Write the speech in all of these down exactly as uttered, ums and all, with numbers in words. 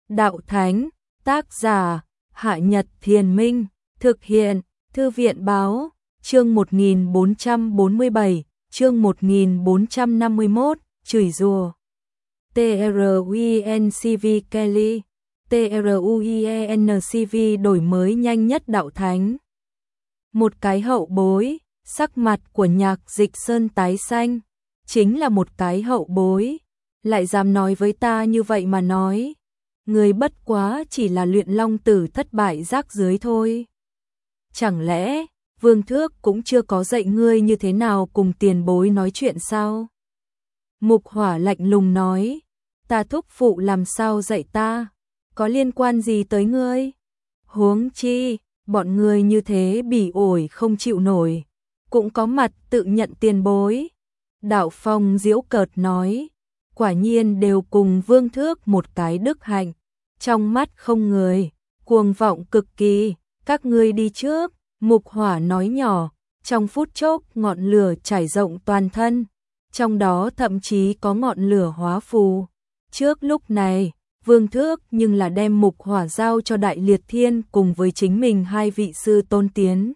Đạo Thánh, tác giả, Hạ Nhật Thiền Minh, thực hiện, Thư viện Báo, chương một nghìn bốn trăm bốn mươi bảy, chương một nghìn bốn trăm năm mươi mốt, chửi rủa. tê rờ u en xê vê Kelly, tê rờ u en xê vê đổi mới nhanh nhất Đạo Thánh. Một cái hậu bối, sắc mặt của Nhạc Dịch Sơn tái xanh, chính là một cái hậu bối, lại dám nói với ta như vậy mà nói. Người bất quá chỉ là luyện long tử thất bại rác dưới thôi. Chẳng lẽ, Vương Thước cũng chưa có dạy ngươi như thế nào cùng tiền bối nói chuyện sao? Mục Hỏa lạnh lùng nói, ta thúc phụ làm sao dạy ta, có liên quan gì tới ngươi? Huống chi, bọn ngươi như thế bỉ ổi không chịu nổi, cũng có mặt tự nhận tiền bối. Đạo Phong giễu cợt nói, quả nhiên đều cùng Vương Thước một cái đức hạnh, trong mắt không người, cuồng vọng cực kỳ, các ngươi đi trước. Mục Hỏa nói nhỏ, trong phút chốc ngọn lửa trải rộng toàn thân, trong đó thậm chí có ngọn lửa hóa phù. Trước lúc này, Vương Thước nhưng là đem Mục Hỏa giao cho Đại Liệt Thiên cùng với chính mình hai vị sư tôn tiến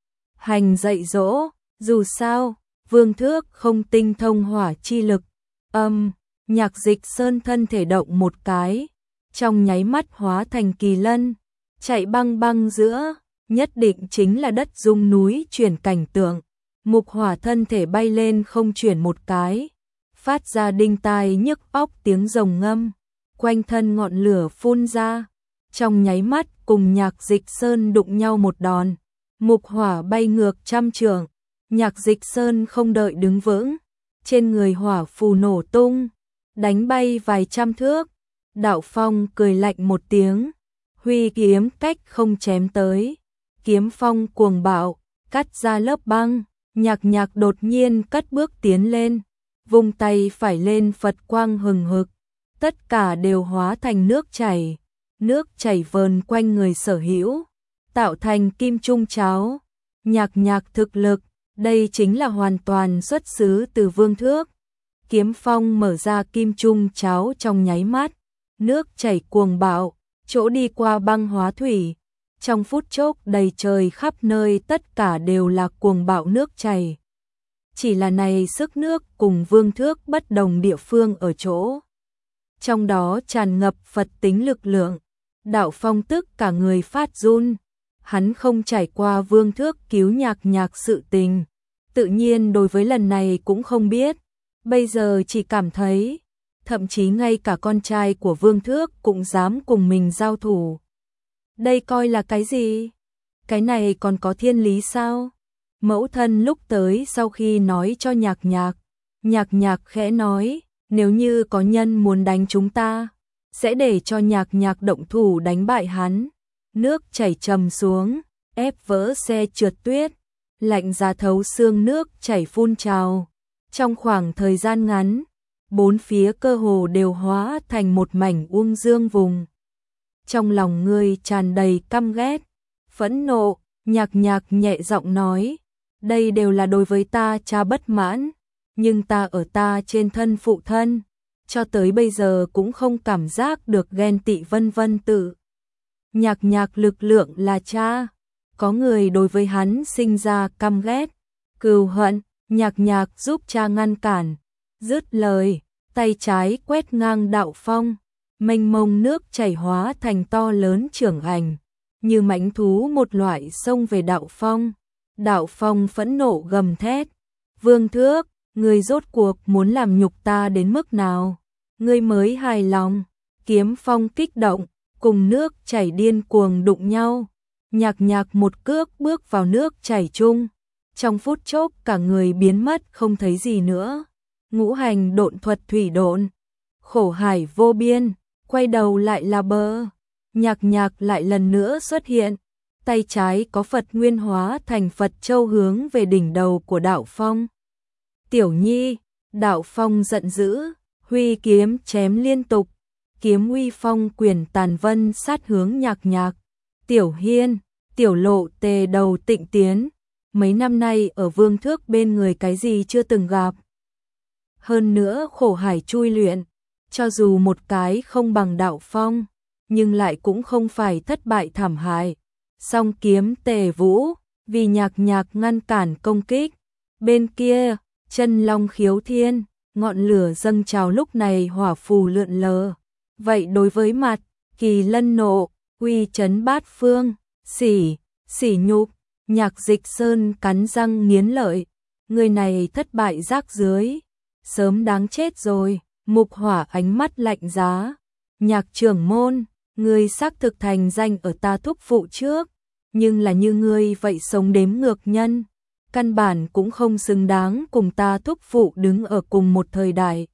hành dạy dỗ. Dù sao, Vương Thước không tinh thông hỏa chi lực. Âm, Nhạc Dịch Sơn thân thể động một cái, trong nháy mắt hóa thành kỳ lân, chạy băng băng giữa, nhất định chính là đất rung núi chuyển cảnh tượng. Mục Hỏa thân thể bay lên không chuyển một cái, phát ra đinh tai nhức óc tiếng rồng ngâm, quanh thân ngọn lửa phun ra, trong nháy mắt cùng Nhạc Dịch Sơn đụng nhau một đòn. Mục Hỏa bay ngược trăm trượng, Nhạc Dịch Sơn không đợi đứng vững, trên người hỏa phù nổ tung, đánh bay vài trăm thước. Đạo Phong cười lạnh một tiếng, huy kiếm cách không chém tới, kiếm phong cuồng bạo, cắt ra lớp băng. Nhạc Nhạc đột nhiên cất bước tiến lên, vung tay phải lên, Phật quang hừng hực, tất cả đều hóa thành nước chảy, nước chảy vờn quanh người sở hữu, tạo thành kim trung cháo. Nhạc Nhạc thực lực, đây chính là hoàn toàn xuất xứ từ Vương Thước. Kiếm phong mở ra kim trung cháo trong nháy mắt, nước chảy cuồng bạo, chỗ đi qua băng hóa thủy. Trong phút chốc đầy trời khắp nơi tất cả đều là cuồng bạo nước chảy. Chỉ là này sức nước cùng Vương Thước bất đồng địa phương ở chỗ, trong đó tràn ngập Phật tính lực lượng. Đạo Phong tức cả người phát run, hắn không trải qua Vương Thước cứu Nhạc Nhạc sự tình, tự nhiên đối với lần này cũng không biết. Bây giờ chỉ cảm thấy, thậm chí ngay cả con trai của Vương Thước cũng dám cùng mình giao thủ. Đây coi là cái gì? Cái này còn có thiên lý sao? Mẫu thân lúc tới sau khi nói cho Nhạc Nhạc, Nhạc Nhạc khẽ nói, nếu như có nhân muốn đánh chúng ta, sẽ để cho Nhạc Nhạc động thủ đánh bại hắn. Nước chảy trầm xuống, ép vỡ xe trượt tuyết, lạnh giá thấu xương, nước chảy phun trào. Trong khoảng thời gian ngắn, bốn phía cơ hồ đều hóa thành một mảnh uông dương vùng. Trong lòng ngươi tràn đầy căm ghét, phẫn nộ. Nhạc Nhạc nhẹ giọng nói, đây đều là đối với ta cha bất mãn, nhưng ta ở ta trên thân phụ thân, cho tới bây giờ cũng không cảm giác được ghen tị vân vân tự. Nhạc Nhạc lực lượng là cha, có người đối với hắn sinh ra căm ghét, cừu hận. Nhạc Nhạc giúp cha ngăn cản, dứt lời, tay trái quét ngang Đạo Phong, mênh mông nước chảy hóa thành to lớn trưởng ảnh, như mãnh thú một loại xông về Đạo Phong. Đạo Phong phẫn nộ gầm thét, Vương Thước, ngươi rốt cuộc muốn làm nhục ta đến mức nào? Ngươi mới hài lòng? Kiếm phong kích động, cùng nước chảy điên cuồng đụng nhau. Nhạc Nhạc một cước bước vào nước chảy chung, trong phút chốc cả người biến mất không thấy gì nữa. Ngũ hành độn thuật thủy độn, khổ hải vô biên, quay đầu lại là bờ. Nhạc Nhạc lại lần nữa xuất hiện, tay trái có Phật nguyên hóa thành Phật châu hướng về đỉnh đầu của Đạo Phong. Tiểu Nhi, Đạo Phong giận dữ, huy kiếm chém liên tục, kiếm uy phong quyền tàn vân sát hướng Nhạc Nhạc. Tiểu Hiên, Tiểu Lộ tề đầu tịnh tiến, mấy năm nay ở Vương Thước bên người cái gì chưa từng gặp. Hơn nữa khổ hải chui luyện, cho dù một cái không bằng Đạo Phong, nhưng lại cũng không phải thất bại thảm hại. Song kiếm Tề Vũ, vì Nhạc Nhạc ngăn cản công kích. Bên kia, Chân Long khiếu thiên, ngọn lửa dâng trào lúc này hỏa phù lượn lờ. Vậy đối với mặt, Kỳ Lân nộ, uy chấn bát phương, sỉ, sỉ nhục, Nhạc Dịch Sơn cắn răng nghiến lợi. Người này thất bại rác rưới, sớm đáng chết rồi. Mục Hỏa ánh mắt lạnh giá. Nhạc trưởng môn, ngươi xác thực thành danh ở ta thúc phụ trước, nhưng là như ngươi vậy sống đếm ngược nhân, căn bản cũng không xứng đáng cùng ta thúc phụ đứng ở cùng một thời đại.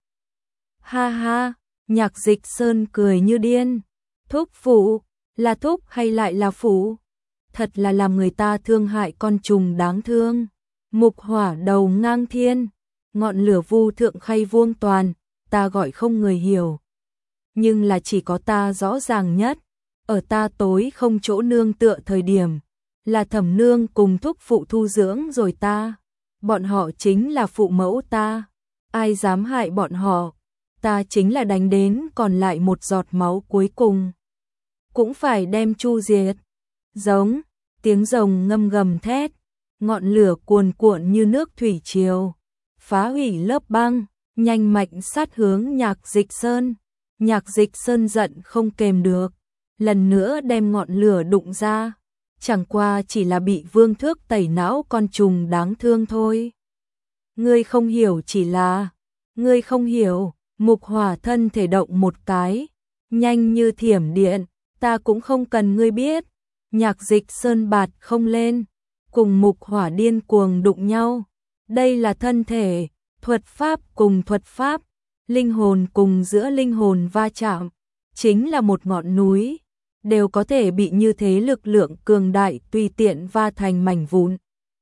Ha ha, Nhạc Dịch Sơn cười như điên. Thúc phụ, là thúc hay lại là phụ? Thật là làm người ta thương hại con trùng đáng thương. Mục Hỏa đầu ngang thiên, ngọn lửa vu thượng khay vuông toàn, ta gọi không người hiểu. Nhưng là chỉ có ta rõ ràng nhất, ở ta tối không chỗ nương tựa thời điểm, là Thẩm nương cùng thúc phụ thu dưỡng rồi ta. Bọn họ chính là phụ mẫu ta, ai dám hại bọn họ, ta chính là đánh đến còn lại một giọt máu cuối cùng, cũng phải đem chu diệt. Giống, tiếng rồng ngâm gầm thét, ngọn lửa cuồn cuộn như nước thủy triều, phá hủy lớp băng, nhanh mạnh sát hướng Nhạc Dịch Sơn. Nhạc Dịch Sơn giận không kềm được, lần nữa đem ngọn lửa đụng ra, chẳng qua chỉ là bị Vương Thước tẩy não con trùng đáng thương thôi. Ngươi không hiểu chỉ là, ngươi không hiểu. Mục Hỏa thân thể động một cái, nhanh như thiểm điện, ta cũng không cần ngươi biết. Nhạc Dịch Sơn bạt không lên, cùng Mục Hỏa điên cuồng đụng nhau. Đây là thân thể, thuật pháp cùng thuật pháp, linh hồn cùng giữa linh hồn va chạm, chính là một ngọn núi, đều có thể bị như thế lực lượng cường đại tùy tiện va thành mảnh vụn.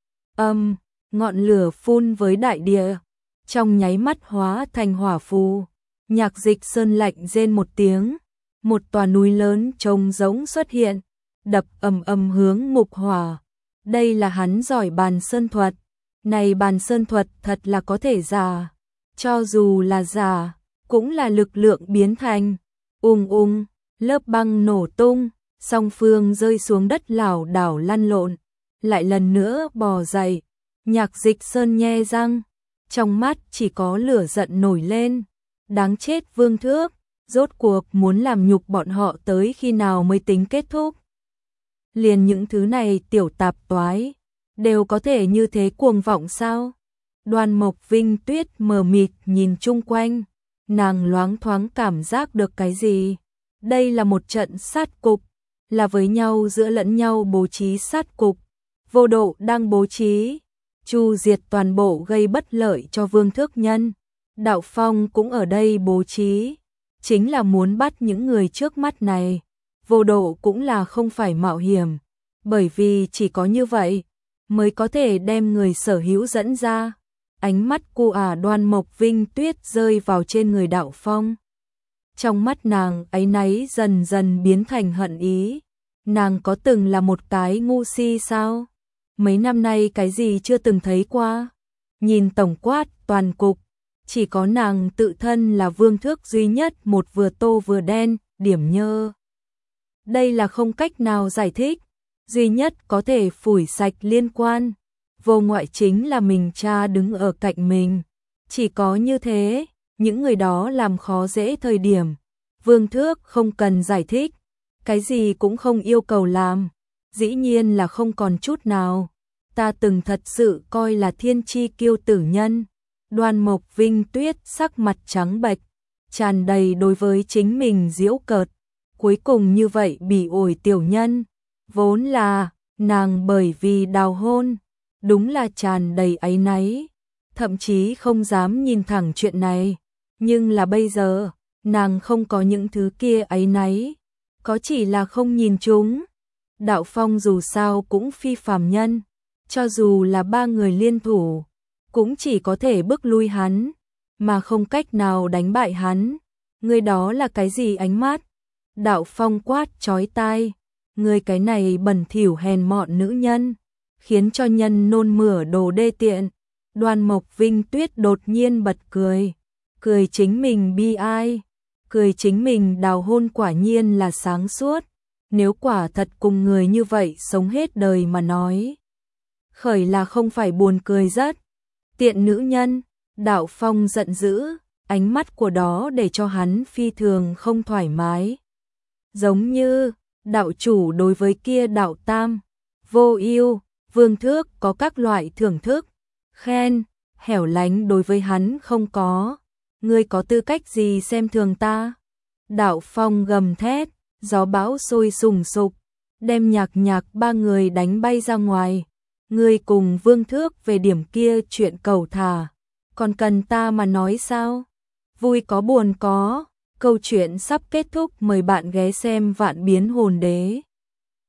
Âm, ngọn lửa phun với đại địa, trong nháy mắt hóa thành hỏa phù. Nhạc Dịch Sơn lạnh rên một tiếng, một tòa núi lớn trông giống xuất hiện, đập ầm ầm hướng Mục Hỏa. Đây là hắn giỏi bàn sơn thuật, này bàn sơn thuật thật là có thể giả, cho dù là giả, cũng là lực lượng biến thành. Ung ung, lớp băng nổ tung, song phương rơi xuống đất lảo đảo lăn lộn, lại lần nữa bò dậy. Nhạc Dịch Sơn nhe răng, trong mắt chỉ có lửa giận nổi lên. Đáng chết Vương Thước, rốt cuộc muốn làm nhục bọn họ tới khi nào mới tính kết thúc. Liền những thứ này tiểu tạp toái, đều có thể như thế cuồng vọng sao? Đoan Mộc Vinh Tuyết mờ mịt nhìn chung quanh, nàng loáng thoáng cảm giác được cái gì. Đây là một trận sát cục, là với nhau giữa lẫn nhau bố trí sát cục. Vô Độ đang bố trí chu diệt toàn bộ gây bất lợi cho Vương Thước nhân. Đạo Phong cũng ở đây bố trí, chính là muốn bắt những người trước mắt này. Vô Độ cũng là không phải mạo hiểm, bởi vì chỉ có như vậy mới có thể đem người sở hữu dẫn ra. Ánh mắt cu ả Đoan Mộc Vinh Tuyết rơi vào trên người Đạo Phong. Trong mắt nàng áy náy dần dần biến thành hận ý. Nàng có từng là một cái ngu si sao? Mấy năm nay cái gì chưa từng thấy qua? Nhìn tổng quát toàn cục, chỉ có nàng tự thân là Vương Thước duy nhất một vừa tô vừa đen, điểm nhơ. Đây là không cách nào giải thích, duy nhất có thể phủi sạch liên quan. Vô ngoại chính là mình cha đứng ở cạnh mình. Chỉ có như thế, những người đó làm khó dễ thời điểm. Vương Thước không cần giải thích, cái gì cũng không yêu cầu làm. Dĩ nhiên là không còn chút nào. Ta từng thật sự coi là thiên chi kiêu tử nhân. Đoan Mộc Vinh Tuyết sắc mặt trắng bệch, tràn đầy đối với chính mình giễu cợt. Cuối cùng như vậy bị ổi tiểu nhân, vốn là nàng bởi vì đào hôn, đúng là tràn đầy áy náy, thậm chí không dám nhìn thẳng chuyện này. Nhưng là bây giờ, nàng không có những thứ kia áy náy, có chỉ là không nhìn chúng. Đạo Phong dù sao cũng phi phàm nhân, cho dù là ba người liên thủ, cũng chỉ có thể bước lui hắn, mà không cách nào đánh bại hắn. Người đó là cái gì ánh mắt? Đạo Phong quát chói tai, người cái này bẩn thỉu hèn mọn nữ nhân, khiến cho nhân nôn mửa đồ đê tiện. Đoan Mộc Vinh Tuyết đột nhiên bật cười, cười chính mình bi ai. cười chính mình đào hôn quả nhiên là sáng suốt, nếu quả thật cùng người như vậy sống hết đời mà nói. Khởi là không phải buồn cười rất. Tiện nữ nhân, Đạo Phong giận dữ, ánh mắt của đó để cho hắn phi thường không thoải mái. Giống như, đạo chủ đối với kia đạo tam, vô ưu, vương thước có các loại thưởng thức, khen, hẻo lánh đối với hắn không có. Ngươi có tư cách gì xem thường ta? Đạo Phong gầm thét, gió bão sôi sùng sục, đem Nhạc Nhạc ba người đánh bay ra ngoài. Ngươi cùng Vương Thước về điểm kia chuyện cầu thả, còn cần ta mà nói sao? Vui có buồn có, câu chuyện sắp kết thúc, mời bạn ghé xem Vạn Biến Hồn Đế.